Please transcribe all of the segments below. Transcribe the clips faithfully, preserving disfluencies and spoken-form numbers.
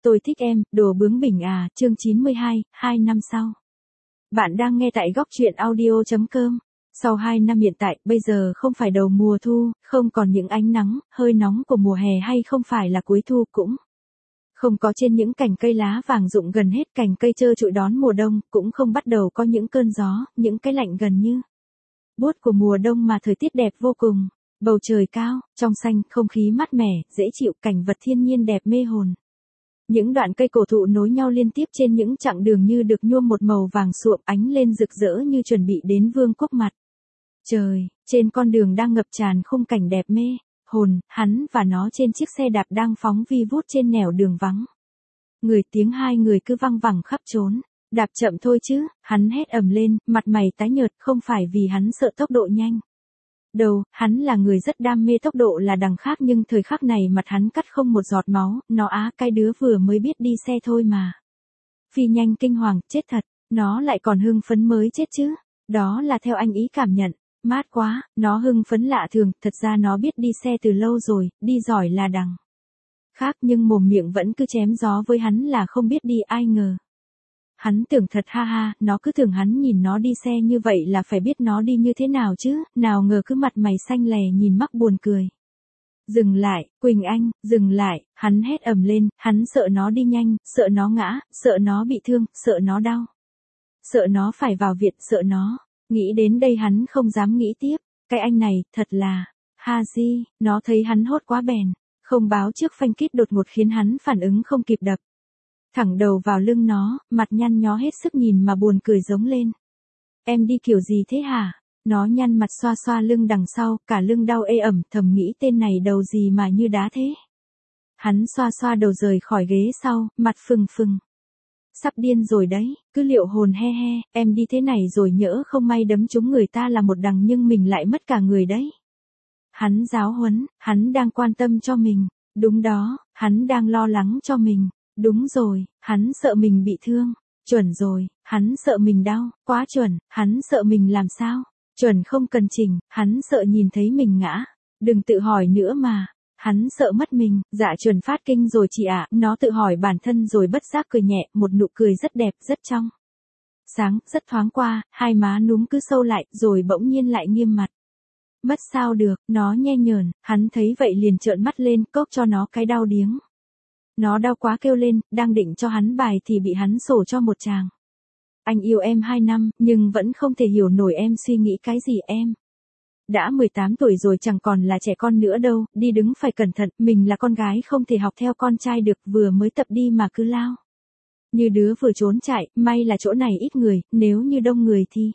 Tôi thích em, đồ bướng bỉnh à, chương chín mươi hai, hai năm sau. Bạn đang nghe tại góc truyện audio chấm com. Sau hai năm hiện tại, bây giờ không phải đầu mùa thu, không còn những ánh nắng, hơi nóng của mùa hè hay không phải là cuối thu cũng. Không có trên những cành cây lá vàng rụng gần hết cành cây trơ trụi đón mùa đông, cũng không bắt đầu có những cơn gió, những cái lạnh gần như buốt của mùa đông mà thời tiết đẹp vô cùng. Bầu trời cao, trong xanh, không khí mát mẻ, dễ chịu, cảnh vật thiên nhiên đẹp mê hồn. Những đoạn cây cổ thụ nối nhau liên tiếp trên những chặng đường như được nhuộm một màu vàng sụm ánh lên rực rỡ như chuẩn bị đến vương quốc mặt trời. Trên con đường đang ngập tràn khung cảnh đẹp mê hồn, hắn và nó trên chiếc xe đạp đang phóng vi vút trên nẻo đường vắng. Người tiếng hai người cứ văng vẳng khắp trốn. Đạp chậm thôi chứ, hắn hét ầm lên, mặt mày tái nhợt, không phải vì hắn sợ tốc độ nhanh. Đầu, hắn là người rất đam mê tốc độ là đằng khác nhưng thời khắc này mặt hắn cắt không một giọt máu, nó á cái đứa vừa mới biết đi xe thôi mà. Phi nhanh kinh hoàng, chết thật, nó lại còn hưng phấn mới chết chứ, đó là theo anh ý cảm nhận, mát quá, nó hưng phấn lạ thường, thật ra nó biết đi xe từ lâu rồi, đi giỏi là đằng khác nhưng mồm miệng vẫn cứ chém gió với hắn là không biết đi ai ngờ. Hắn tưởng thật ha ha, nó cứ tưởng hắn nhìn nó đi xe như vậy là phải biết nó đi như thế nào chứ, nào ngờ cứ mặt mày xanh lè nhìn mắc buồn cười. Dừng lại, Quỳnh Anh, dừng lại, hắn hét ầm lên, hắn sợ nó đi nhanh, sợ nó ngã, sợ nó bị thương, sợ nó đau. Sợ nó phải vào viện, sợ nó. Nghĩ đến đây hắn không dám nghĩ tiếp, cái anh này, thật là, ha di, nó thấy hắn hốt quá bèn, không báo trước phanh kít đột ngột khiến hắn phản ứng không kịp đập thẳng đầu vào lưng nó, mặt nhăn nhó hết sức nhìn mà buồn cười giống lên. Em đi kiểu gì thế hả? Nó nhăn mặt xoa xoa lưng đằng sau, cả lưng đau ê ẩm, thầm nghĩ tên này đầu gì mà như đá thế. Hắn xoa xoa đầu rời khỏi ghế sau, mặt phừng phừng. Sắp điên rồi đấy, cứ liệu hồn he he, em đi thế này rồi nhỡ không may đấm trúng người ta là một đằng nhưng mình lại mất cả người đấy. Hắn giáo huấn, hắn đang quan tâm cho mình, đúng đó, hắn đang lo lắng cho mình. Đúng rồi, hắn sợ mình bị thương. Chuẩn rồi, hắn sợ mình đau, quá chuẩn, hắn sợ mình làm sao. Chuẩn không cần chỉnh, hắn sợ nhìn thấy mình ngã. Đừng tự hỏi nữa mà. Hắn sợ mất mình, dạ chuẩn phát kinh rồi chị ạ. Nó tự hỏi bản thân rồi bất giác cười nhẹ, một nụ cười rất đẹp, rất trong sáng, rất thoáng qua, hai má núm cứ sâu lại, rồi bỗng nhiên lại nghiêm mặt. Mất sao được, nó nhe nhờn, hắn thấy vậy liền trợn mắt lên, cốc cho nó cái đau điếng. Nó đau quá kêu lên, đang định cho hắn bài thì bị hắn sổ cho một tràng. Anh yêu em hai năm, nhưng vẫn không thể hiểu nổi em suy nghĩ cái gì em. Đã mười tám tuổi rồi chẳng còn là trẻ con nữa đâu, đi đứng phải cẩn thận, mình là con gái không thể học theo con trai được, vừa mới tập đi mà cứ lao. Như đứa vừa trốn chạy, may là chỗ này ít người, nếu như đông người thì.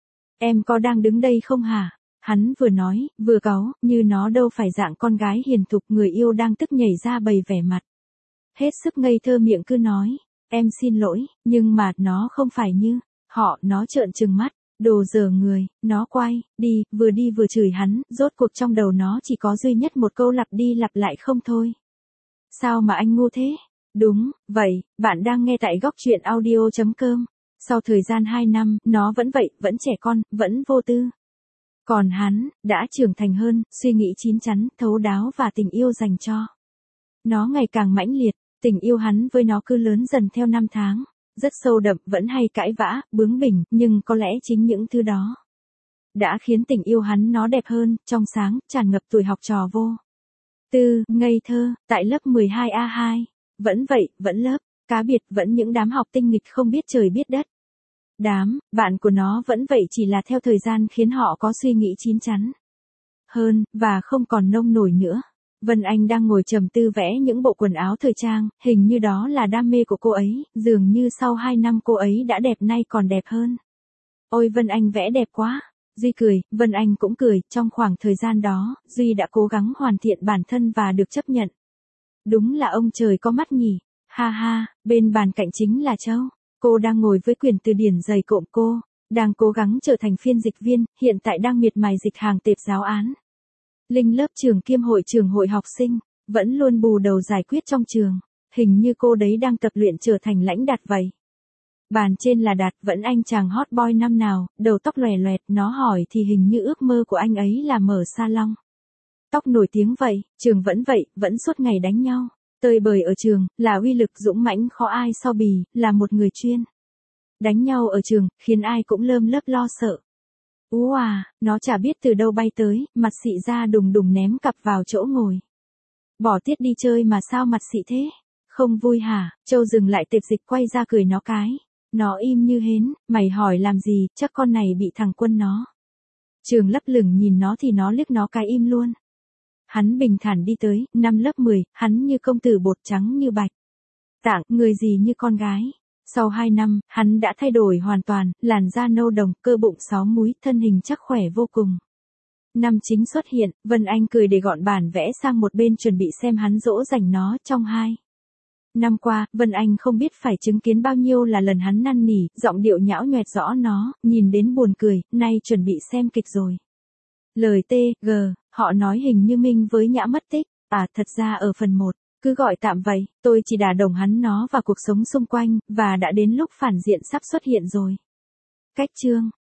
Em có đang đứng đây không hả? Hắn vừa nói, vừa cáu, như nó đâu phải dạng con gái hiền thục, người yêu đang tức nhảy ra bày vẻ mặt. Hết sức ngây thơ miệng cứ nói, em xin lỗi, nhưng mà nó không phải như họ, nó trợn trừng mắt, đồ dở người, nó quay đi, vừa đi vừa chửi hắn, rốt cuộc trong đầu nó chỉ có duy nhất một câu lặp đi lặp lại không thôi. Sao mà anh ngu thế? Đúng, vậy, bạn đang nghe tại góc truyện audio chấm com. Sau thời gian hai năm, nó vẫn vậy, vẫn trẻ con, vẫn vô tư. Còn hắn, đã trưởng thành hơn, suy nghĩ chín chắn, thấu đáo và tình yêu dành cho nó ngày càng mãnh liệt. Tình yêu hắn với nó cứ lớn dần theo năm tháng, rất sâu đậm, vẫn hay cãi vã, bướng bỉnh, nhưng có lẽ chính những thứ đó đã khiến tình yêu hắn nó đẹp hơn, trong sáng, tràn ngập tuổi học trò vô tư, ngây thơ, tại lớp mười hai A hai. Vẫn vậy, vẫn lớp cá biệt, vẫn những đám học tinh nghịch không biết trời biết đất. Đám bạn của nó vẫn vậy, chỉ là theo thời gian khiến họ có suy nghĩ chín chắn hơn, và không còn nông nổi nữa. Vân Anh đang ngồi trầm tư vẽ những bộ quần áo thời trang, hình như đó là đam mê của cô ấy, dường như sau hai năm cô ấy đã đẹp nay còn đẹp hơn. Ôi Vân Anh vẽ đẹp quá. Duy cười, Vân Anh cũng cười, trong khoảng thời gian đó, Duy đã cố gắng hoàn thiện bản thân và được chấp nhận. Đúng là ông trời có mắt nhỉ, ha ha, bên bàn cạnh chính là Châu. Cô đang ngồi với quyển từ điển dày cộm, cô đang cố gắng trở thành phiên dịch viên, hiện tại đang miệt mài dịch hàng tệp giáo án. Linh lớp trường kiêm hội trưởng hội học sinh, vẫn luôn bù đầu giải quyết trong trường, hình như cô đấy đang tập luyện trở thành lãnh Đạt vậy. Bàn trên là Đạt, vẫn anh chàng hot boy năm nào, đầu tóc lòe loẹt, nó hỏi thì hình như ước mơ của anh ấy là mở salon tóc nổi tiếng vậy, trường vẫn vậy, vẫn suốt ngày đánh nhau. Tơi bời ở trường, là uy lực dũng mãnh khó ai so bì, là một người chuyên đánh nhau ở trường, khiến ai cũng lơm lớp lo sợ. Ú à, nó chả biết từ đâu bay tới, mặt xị ra đùng đùng ném cặp vào chỗ ngồi. Bỏ tiết đi chơi mà sao mặt xị thế? Không vui hả? Châu dừng lại tệp dịch quay ra cười nó cái. Nó im như hến, mày hỏi làm gì, chắc con này bị thằng Quân nó. Trường lấp lửng nhìn nó thì nó liếc nó cái im luôn. Hắn bình thản đi tới, năm lớp mười, hắn như công tử bột trắng như bạch. Tạng, người gì như con gái. Sau hai năm, hắn đã thay đổi hoàn toàn, làn da nâu đồng, cơ bụng sáu múi, thân hình chắc khỏe vô cùng. Năm chính xuất hiện, Vân Anh cười để gọn bản vẽ sang một bên chuẩn bị xem hắn dỗ dành nó trong hai. Năm qua, Vân Anh không biết phải chứng kiến bao nhiêu là lần hắn năn nỉ, giọng điệu nhão nhoẹt rõ nó, nhìn đến buồn cười, nay chuẩn bị xem kịch rồi. Lời T, G, họ nói hình như Minh với Nhã mất tích, à thật ra ở phần một, cứ gọi tạm vậy, tôi chỉ đả đồng hắn nó và cuộc sống xung quanh, và đã đến lúc phản diện sắp xuất hiện rồi. Cách chương